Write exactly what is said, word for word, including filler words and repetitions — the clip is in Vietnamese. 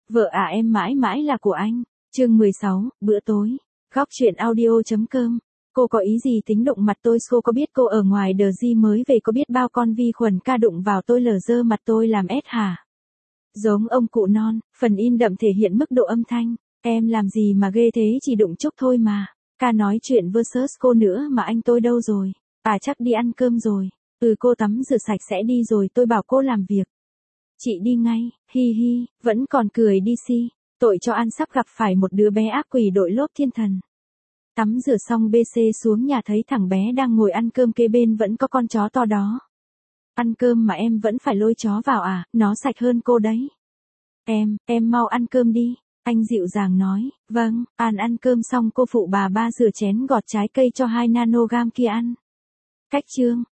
Vợ à em mãi mãi là của anh. Chương mười sáu, bữa tối. Góc chuyện audio.com. Cô có ý gì tính đụng mặt tôi? Cô có biết cô ở ngoài đờ di mới về có biết bao con vi khuẩn ca đụng vào tôi lờ dơ mặt tôi làm ét hả? Giống ông cụ non, phần in đậm thể hiện mức độ âm thanh. Em làm gì mà ghê thế, chỉ đụng chút thôi mà. Ca nói chuyện versus cô nữa mà anh tôi đâu rồi? À chắc đi ăn cơm rồi. Ừ cô tắm rửa sạch sẽ đi rồi, tôi bảo cô làm việc. Chị đi ngay, hi hi, vẫn còn cười đi si. Tội cho ăn sắp gặp phải một đứa bé ác quỷ đội lốt thiên thần. Tắm rửa xong bê xê xuống nhà thấy thằng bé đang ngồi ăn cơm, kế bên vẫn có con chó to đó. Ăn cơm mà em vẫn phải lôi chó vào à, nó sạch hơn cô đấy. Em, em mau ăn cơm đi. Anh dịu dàng nói, vâng, An ăn cơm xong cô phụ bà ba rửa chén gọt trái cây cho hai nanogam kia ăn. Cách chương,